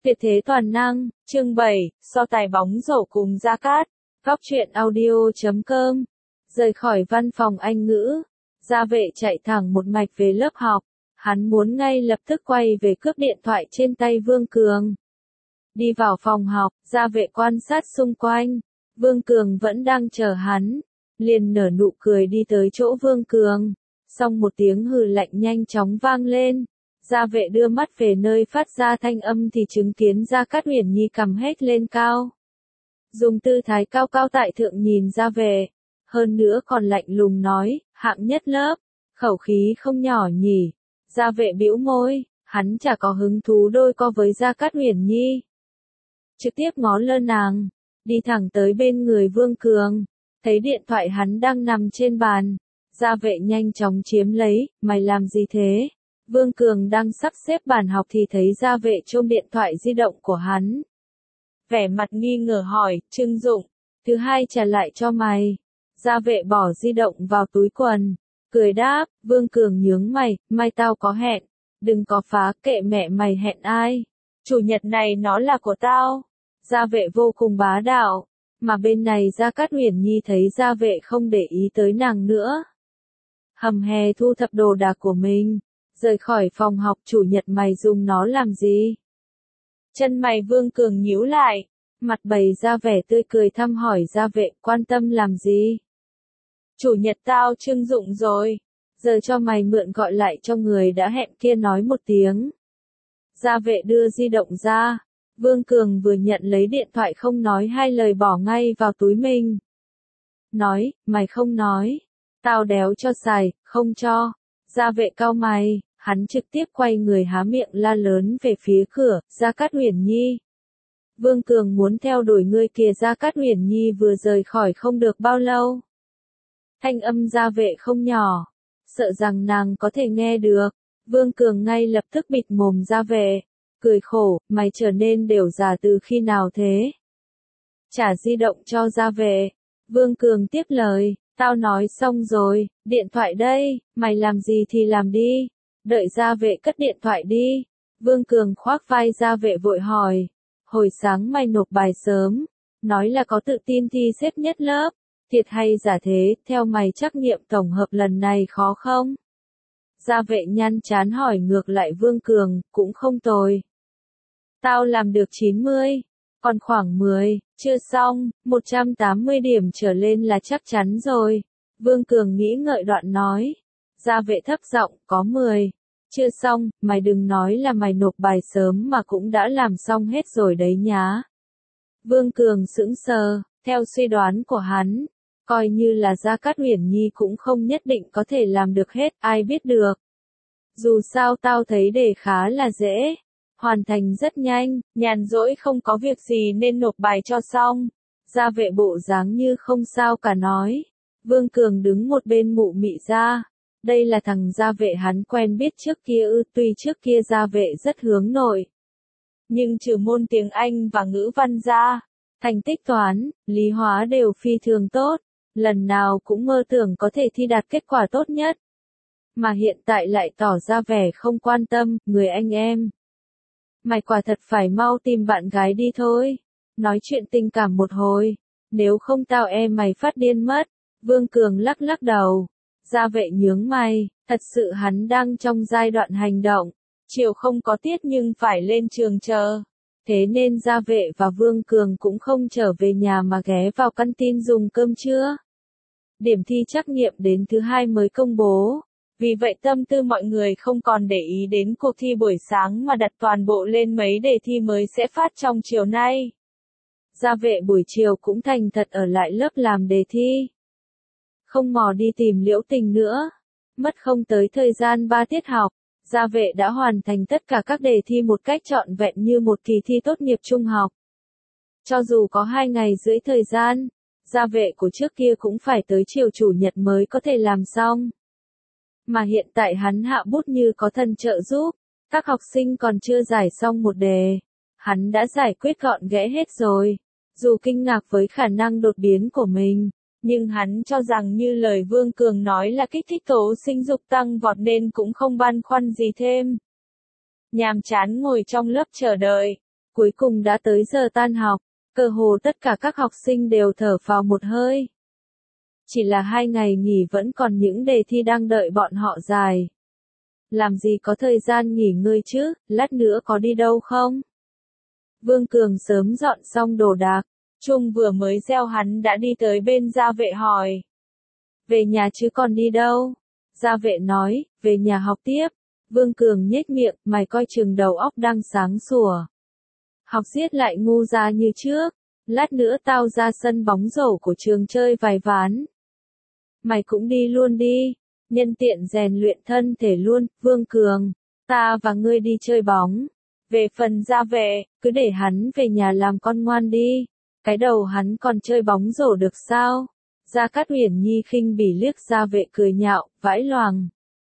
Tuyệt thế toàn năng, chương 7, so tài bóng rổ cùng Gia Cát. Góc truyện audio.com. Rời khỏi văn phòng Anh ngữ, Gia Vệ chạy thẳng một mạch về lớp học. Hắn muốn ngay lập tức quay về cướp điện thoại trên tay Vương Cường. Đi vào phòng học, Gia Vệ quan sát xung quanh. Vương Cường vẫn đang chờ hắn. Liền nở nụ cười đi tới chỗ Vương Cường. Xong một tiếng hừ lạnh nhanh chóng vang lên. Gia Vệ đưa mắt về nơi phát ra thanh âm thì chứng kiến Gia Cát Huyền Nhi cầm hết lên cao. Dùng tư thái cao cao tại thượng nhìn Gia Vệ. Hơn nữa còn lạnh lùng nói, hạng nhất lớp. Khẩu khí không nhỏ nhỉ. Gia Vệ bĩu môi, hắn chả có hứng thú đôi co với Gia Cát Huyền Nhi. Trực tiếp ngó lơ nàng, đi thẳng tới bên người Vương Cường. Thấy điện thoại hắn đang nằm trên bàn. Gia Vệ nhanh chóng chiếm lấy, mày làm gì thế? Vương Cường đang sắp xếp bàn học thì thấy Gia Vệ chôm điện thoại di động của hắn. Vẻ mặt nghi ngờ hỏi, Trưng Dụng, thứ hai trả lại cho mày. Gia Vệ bỏ di động vào túi quần, cười đáp, Vương Cường nhướng mày, mai tao có hẹn, đừng có phá, kệ mẹ mày hẹn ai. Chủ nhật này nó là của tao. Gia Vệ vô cùng bá đạo, mà bên này Gia Cát Huyền Nhi thấy Gia Vệ không để ý tới nàng nữa. Hầm hè thu thập đồ đạc của mình. Rời khỏi phòng học, chủ nhật mày dùng nó làm gì? Chân mày Vương Cường nhíu lại, mặt bày ra vẻ tươi cười thăm hỏi Gia Vệ, quan tâm làm gì? Chủ nhật tao trưng dụng rồi, giờ cho mày mượn gọi lại cho người đã hẹn kia nói một tiếng. Gia Vệ đưa di động ra, Vương Cường vừa nhận lấy điện thoại không nói hai lời bỏ ngay vào túi mình. Nói, mày không nói, tao đéo cho xài, không cho. Gia Vệ cau mày, hắn trực tiếp quay người há miệng la lớn về phía cửa, Gia Cát Huyền Nhi. Vương Cường muốn theo đuổi người kìa. Gia Cát Huyền Nhi vừa rời khỏi không được bao lâu. Thanh âm Gia Vệ không nhỏ, sợ rằng nàng có thể nghe được. Vương Cường ngay lập tức bịt mồm Gia Vệ, cười khổ, mày trở nên đều già từ khi nào thế? Trả di động cho Gia Vệ. Vương Cường tiếp lời. Tao nói xong rồi, điện thoại đây, mày làm gì thì làm đi, đợi Gia Vệ cất điện thoại đi. Vương Cường khoác vai Gia Vệ vội hỏi, hồi sáng mày nộp bài sớm, nói là có tự tin thi xếp nhất lớp, thiệt hay giả thế, theo mày trắc nghiệm tổng hợp lần này khó không? Gia Vệ nhăn chán hỏi ngược lại Vương Cường, cũng không tồi. Tao làm được 90. Còn khoảng 10, chưa xong, 180 điểm trở lên là chắc chắn rồi. Vương Cường nghĩ ngợi đoạn nói. Gia Vệ thấp giọng, có 10. Chưa xong, mày đừng nói là mày nộp bài sớm mà cũng đã làm xong hết rồi đấy nhá. Vương Cường sững sờ, theo suy đoán của hắn, coi như là Gia Cát Huyền Nhi cũng không nhất định có thể làm được hết, ai biết được. Dù sao tao thấy đề khá là dễ. Hoàn thành rất nhanh, nhàn rỗi không có việc gì nên nộp bài cho xong. Gia Vệ bộ dáng như không sao cả nói. Vương Cường đứng một bên mụ mị ra. Đây là thằng Gia Vệ hắn quen biết trước kia ư, tuy trước kia Gia Vệ rất hướng nội. Nhưng trừ môn tiếng Anh và ngữ văn ra, thành tích toán, lý hóa đều phi thường tốt. Lần nào cũng mơ tưởng có thể thi đạt kết quả tốt nhất. Mà hiện tại lại tỏ ra vẻ không quan tâm, người anh em. Mày quả thật phải mau tìm bạn gái đi thôi. Nói chuyện tình cảm một hồi. Nếu không tao mày phát điên mất. Vương Cường lắc lắc đầu. Gia Vệ nhướng mày. Thật sự hắn đang trong giai đoạn hành động. Chiều không có tiết nhưng phải lên trường chờ. Thế nên Gia Vệ và Vương Cường cũng không trở về nhà mà ghé vào căn tin dùng cơm trưa. Điểm thi trắc nghiệm đến thứ hai mới công bố. Vì vậy tâm tư mọi người không còn để ý đến cuộc thi buổi sáng mà đặt toàn bộ lên mấy đề thi mới sẽ phát trong chiều nay. Gia Vệ buổi chiều cũng thành thật ở lại lớp làm đề thi. Không mò đi tìm Liễu Tình nữa. Mất không tới thời gian 3 tiết học, Gia Vệ đã hoàn thành tất cả các đề thi một cách trọn vẹn như một kỳ thi tốt nghiệp trung học. Cho dù có 2 ngày rưỡi thời gian, Gia Vệ của trước kia cũng phải tới chiều chủ nhật mới có thể làm xong. Mà hiện tại hắn hạ bút như có thần trợ giúp, các học sinh còn chưa giải xong một đề. Hắn đã giải quyết gọn ghẽ hết rồi. Dù kinh ngạc với khả năng đột biến của mình, nhưng hắn cho rằng như lời Vương Cường nói là kích thích tố sinh dục tăng vọt nên cũng không băn khoăn gì thêm. Nhàm chán ngồi trong lớp chờ đợi. Cuối cùng đã tới giờ tan học, cơ hồ tất cả các học sinh đều thở phào một hơi. Chỉ là 2 ngày nghỉ vẫn còn những đề thi đang đợi bọn họ dài. Làm gì có thời gian nghỉ ngơi chứ, lát nữa có đi đâu không? Vương Cường sớm dọn xong đồ đạc, Trung vừa mới reo hắn đã đi tới bên gia vệ hỏi. Về nhà chứ còn đi đâu? Gia vệ nói, về nhà học tiếp. Vương Cường nhếch miệng, mày coi chừng đầu óc đang sáng sủa. Học giết lại ngu ra như trước, lát nữa tao ra sân bóng rổ của trường chơi vài ván. Mày cũng đi luôn đi, nhân tiện rèn luyện thân thể luôn, Vương Cường, ta và ngươi đi chơi bóng. Về phần gia vệ, cứ để hắn về nhà làm con ngoan đi, cái đầu hắn còn chơi bóng rổ được sao? Gia Cát Uyển Nhi khinh bỉ liếc gia vệ cười nhạo, vãi loàng.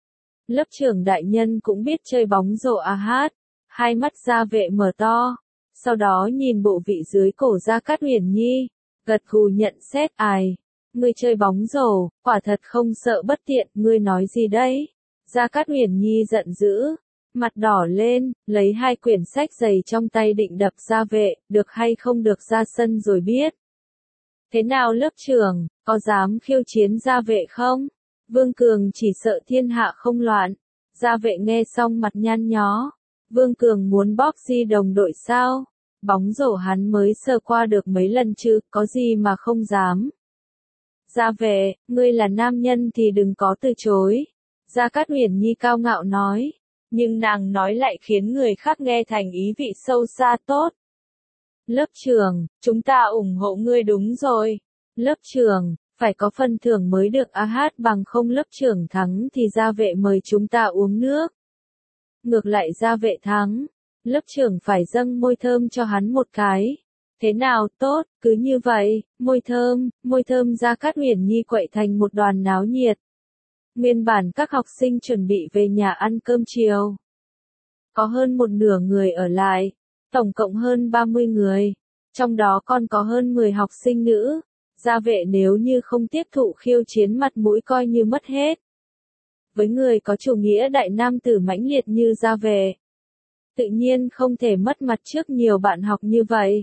Lớp trưởng đại nhân cũng biết chơi bóng rổ à hát, hai mắt gia vệ mở to, sau đó nhìn bộ vị dưới cổ Gia Cát Uyển Nhi, gật gù nhận xét ai. Ngươi chơi bóng rổ, quả thật không sợ bất tiện, ngươi nói gì đấy? Gia Cát Uyển Nhi giận dữ, mặt đỏ lên, lấy 2 quyển sách dày trong tay định đập gia vệ, được hay không được ra sân rồi biết. Thế nào lớp trưởng, có dám khiêu chiến gia vệ không? Vương Cường chỉ sợ thiên hạ không loạn. Gia vệ nghe xong mặt nhăn nhó. Vương Cường muốn bóp di đồng đội sao? Bóng rổ hắn mới sờ qua được mấy lần chứ, có gì mà không dám. Gia vệ, ngươi là nam nhân thì đừng có từ chối. Gia Cát Uyển Nhi cao ngạo nói. Nhưng nàng nói lại khiến người khác nghe thành ý vị sâu xa tốt. Lớp trưởng, chúng ta ủng hộ ngươi đúng rồi. Lớp trưởng, phải có phần thưởng mới được a hát bằng không lớp trưởng thắng thì gia vệ mời chúng ta uống nước. Ngược lại gia vệ thắng, lớp trưởng phải dâng môi thơm cho hắn một cái. Thế nào, tốt, cứ như vậy, môi thơm Gia Cát Uyển Nhi quậy thành một đoàn náo nhiệt. Nguyên bản các học sinh chuẩn bị về nhà ăn cơm chiều. Có hơn một nửa người ở lại, tổng cộng hơn 30 người, trong đó còn có hơn 10 học sinh nữ. Gia vệ nếu như không tiếp thụ khiêu chiến mặt mũi coi như mất hết. Với người có chủ nghĩa đại nam tử mãnh liệt như gia vệ, tự nhiên không thể mất mặt trước nhiều bạn học như vậy.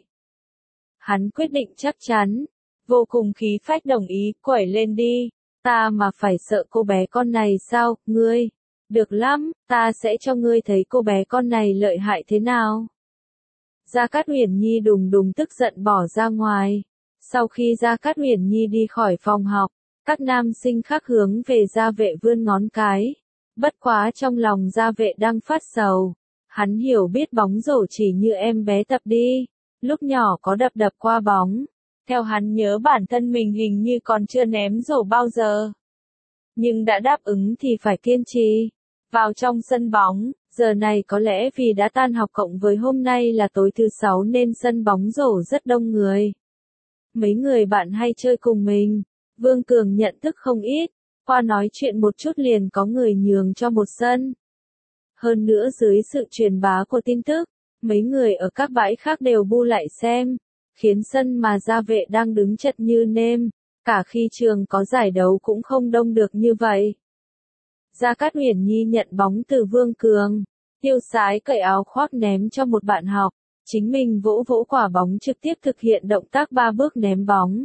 Hắn quyết định chắc chắn, vô cùng khí phách đồng ý, quẩy lên đi, ta mà phải sợ cô bé con này sao, ngươi, được lắm, ta sẽ cho ngươi thấy cô bé con này lợi hại thế nào. Gia Cát Uyển Nhi đùng đùng tức giận bỏ ra ngoài. Sau khi Gia Cát Uyển Nhi đi khỏi phòng học, các nam sinh khác hướng về gia vệ vươn ngón cái. Bất quá trong lòng gia vệ đang phát sầu. Hắn hiểu biết bóng rổ chỉ như em bé tập đi. Lúc nhỏ có đập qua bóng. Theo hắn nhớ bản thân mình hình như còn chưa ném rổ bao giờ. Nhưng đã đáp ứng thì phải kiên trì. Vào trong sân bóng, giờ này có lẽ vì đã tan học cộng với hôm nay là tối thứ 6 nên sân bóng rổ rất đông người. Mấy người bạn hay chơi cùng mình, Vương Cường nhận thức không ít, qua nói chuyện một chút liền có người nhường cho một sân. Hơn nữa dưới sự truyền bá của tin tức, mấy người ở các bãi khác đều bu lại xem, khiến sân mà gia vệ đang đứng chật như nêm, cả khi trường có giải đấu cũng không đông được như vậy. Gia Cát Uyển Nhi nhận bóng từ Vương Cường, tiêu sái cởi áo khoác ném cho một bạn học. Chính mình vỗ vỗ quả bóng trực tiếp thực hiện động tác 3 bước ném bóng.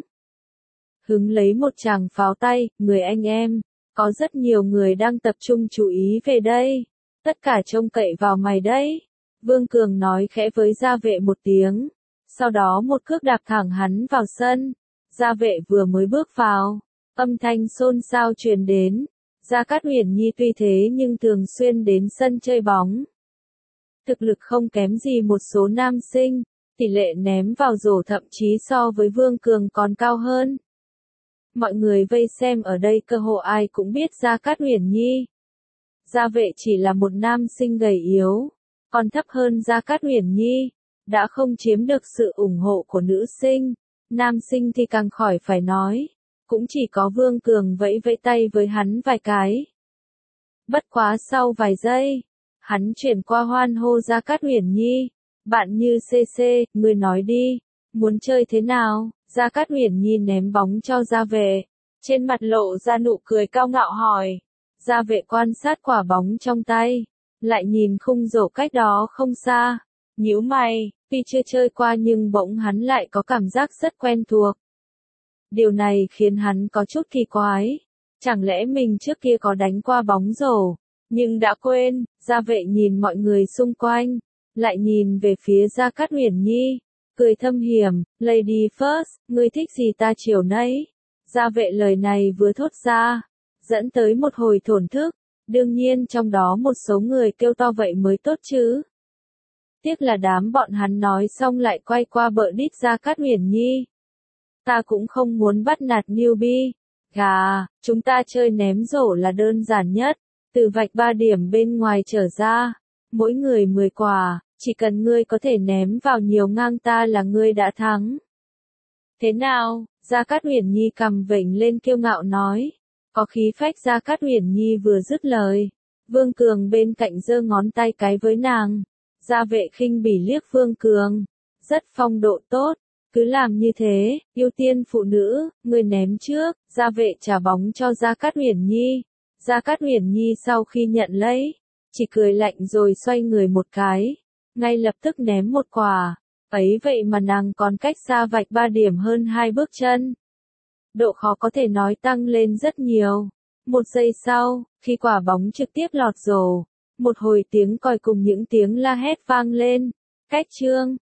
Hứng lấy một tràng pháo tay, người anh em, có rất nhiều người đang tập trung chú ý về đây. Tất cả trông cậy vào mày đấy. Vương Cường nói khẽ với gia vệ một tiếng. Sau đó một cước đạp thẳng hắn vào sân. Gia vệ vừa mới bước vào, âm thanh xôn xao truyền đến. Gia Cát Uyển Nhi tuy thế nhưng thường xuyên đến sân chơi bóng. Thực lực không kém gì một số nam sinh, tỷ lệ ném vào rổ thậm chí so với Vương Cường còn cao hơn. Mọi người vây xem ở đây cơ hồ ai cũng biết Gia Cát Uyển Nhi. Gia vệ chỉ là một nam sinh gầy yếu, còn thấp hơn Gia Cát Uyển Nhi, đã không chiếm được sự ủng hộ của nữ sinh, nam sinh thì càng khỏi phải nói, cũng chỉ có Vương Cường vẫy vẫy tay với hắn vài cái. Bất quá sau vài giây, hắn chuyển qua hoan hô Gia Cát Uyển Nhi, bạn Như CC, ngươi nói đi, muốn chơi thế nào? Gia Cát Uyển Nhi ném bóng cho gia vệ, trên mặt lộ ra nụ cười cao ngạo hỏi. Gia vệ quan sát quả bóng trong tay, lại nhìn khung rổ cách đó không xa, nhíu mày, Tuy chưa chơi qua nhưng bỗng hắn lại có cảm giác rất quen thuộc. Điều này khiến hắn có chút kỳ quái. Chẳng lẽ mình trước kia có đánh qua bóng rổ, nhưng đã quên. Gia Vệ nhìn mọi người xung quanh, lại nhìn về phía Gia Cát Uyển Nhi, cười thâm hiểm, Lady First, ngươi thích gì ta chiều nấy. Gia Vệ lời này vừa thốt ra, dẫn tới một hồi thổn thức, đương nhiên trong đó một số người kêu to vậy mới tốt chứ. Tiếc là đám bọn hắn nói xong lại quay qua bợ đít Gia Cát Uyển Nhi. Ta cũng không muốn bắt nạt newbie. Gà, chúng ta chơi ném rổ là đơn giản nhất, từ vạch 3 điểm bên ngoài trở ra, mỗi người 10 quả, chỉ cần ngươi có thể ném vào nhiều ngang ta là ngươi đã thắng. Thế nào? Gia Cát Uyển Nhi cầm vểnh lên kiêu ngạo nói. Có khí phách. Gia Cát Uyển Nhi vừa dứt lời, Vương Cường bên cạnh giơ ngón tay cái với nàng. Gia Vệ khinh bỉ liếc Vương Cường, rất phong độ tốt, cứ làm như thế, ưu tiên phụ nữ, người ném trước. Gia Vệ trả bóng cho Gia Cát Uyển Nhi. Gia Cát Uyển Nhi sau khi nhận lấy, chỉ cười lạnh rồi xoay người một cái, ngay lập tức ném một quả. Ấy vậy mà nàng còn cách xa vạch 3 điểm hơn 2 bước chân. Độ khó có thể nói tăng lên rất nhiều. Một giây sau, khi quả bóng trực tiếp lọt rổ, một hồi tiếng còi cùng những tiếng la hét vang lên. Cách chương